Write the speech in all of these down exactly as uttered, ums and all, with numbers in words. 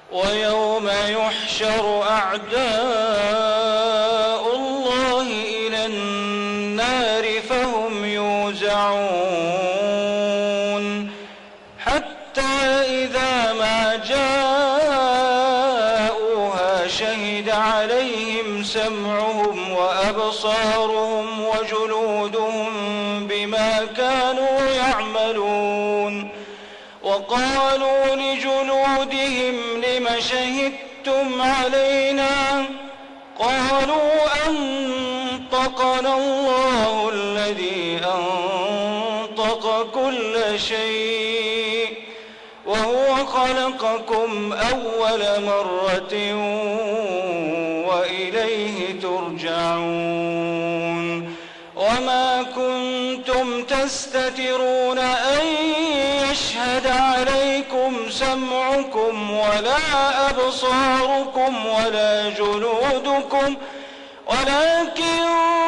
ويوم يحشر أعداء الله إلى النار فهم يوزعون حتى إذا ما جاءوها شهد عليهم سمعهم وأبصارهم وجلودهم بما كانوا يعملون وقالوا لجلودهم لم شهدتم علينا قالوا أنطقنا الله الذي أنطق كل شيء وهو خلقكم أول مرة وإليه ترجعون وما كنتم تستترون أن يشهد عليكم سمعكم ولا أبصاركم ولا جلودكم ولكن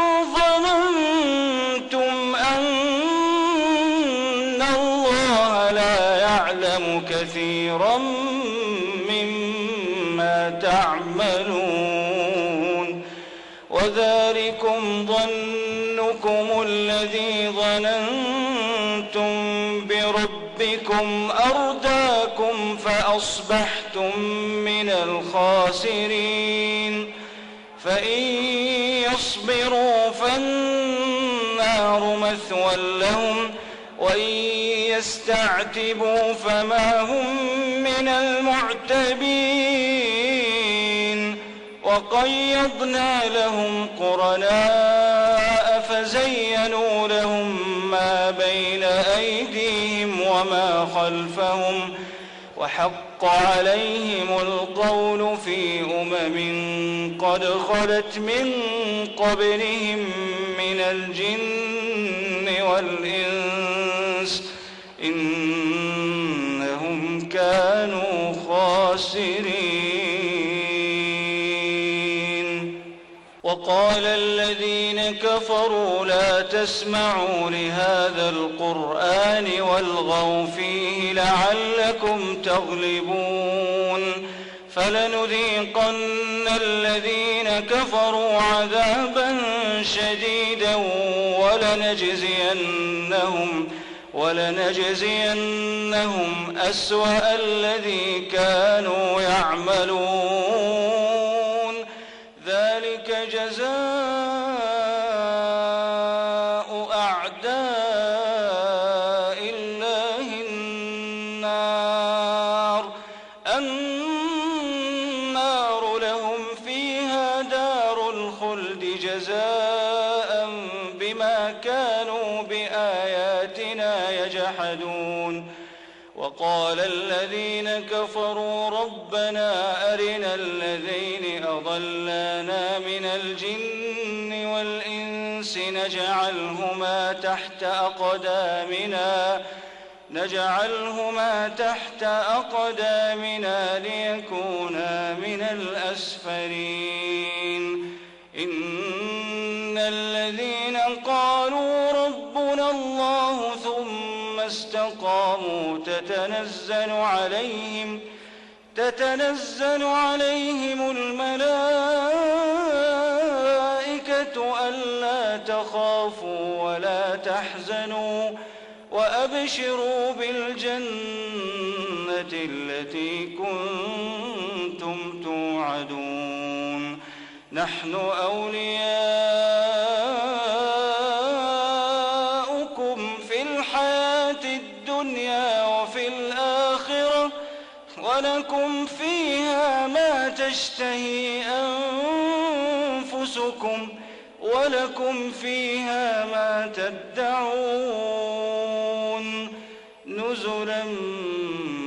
ظننتم أن الله لا يعلم كثيرا مما تعملون وذلكم ظنكم الذي ظننتم بربكم أرداكم فأصبحتم من الخاسرين فإن يصبروا فالنار مثوى لهم وإن يستعتبوا فما هم من المعتبين وقيضنا لهم قرناء فزينوا لهم ما بين أيديهم وما خلفهم وحق عليهم القول في أمم قد خلت من قبلهم من الجن والإنس إنهم كانوا خاسرين وقال الذين كفروا لا تسمعوا لهذا القرآن والغوا فيه لعلكم تغلبون فلنذيقن الذين كفروا عذابا شديدا ولنجزينهم ولنجزينهم أسوأ الذي كانوا يعملون ذلك جزاء أعداء الله النار النار لهم فيها دار الخلد جزاء بما كانوا بآياتنا يجحدون وقال الذين كفروا ربنا أرنا الذين أضلانا من الجن والإنس نجعلهما تحت أقدامنا نجعلهما تحت أقدامنا ليكونا من الأسفلين إن الذين قالوا ربنا الله ثم استقاموا تتنزل عليهم تتنزل عليهم الملائكة ألا تخافوا ولا تحزنوا وأبشروا بالجنة التي كنتم توعدون نحن أولياؤكم في الحياة الدنيا وفي الآخرة ولكم فيها ما تشتهي أنفسكم ولكم فيها ما تدعون نزلا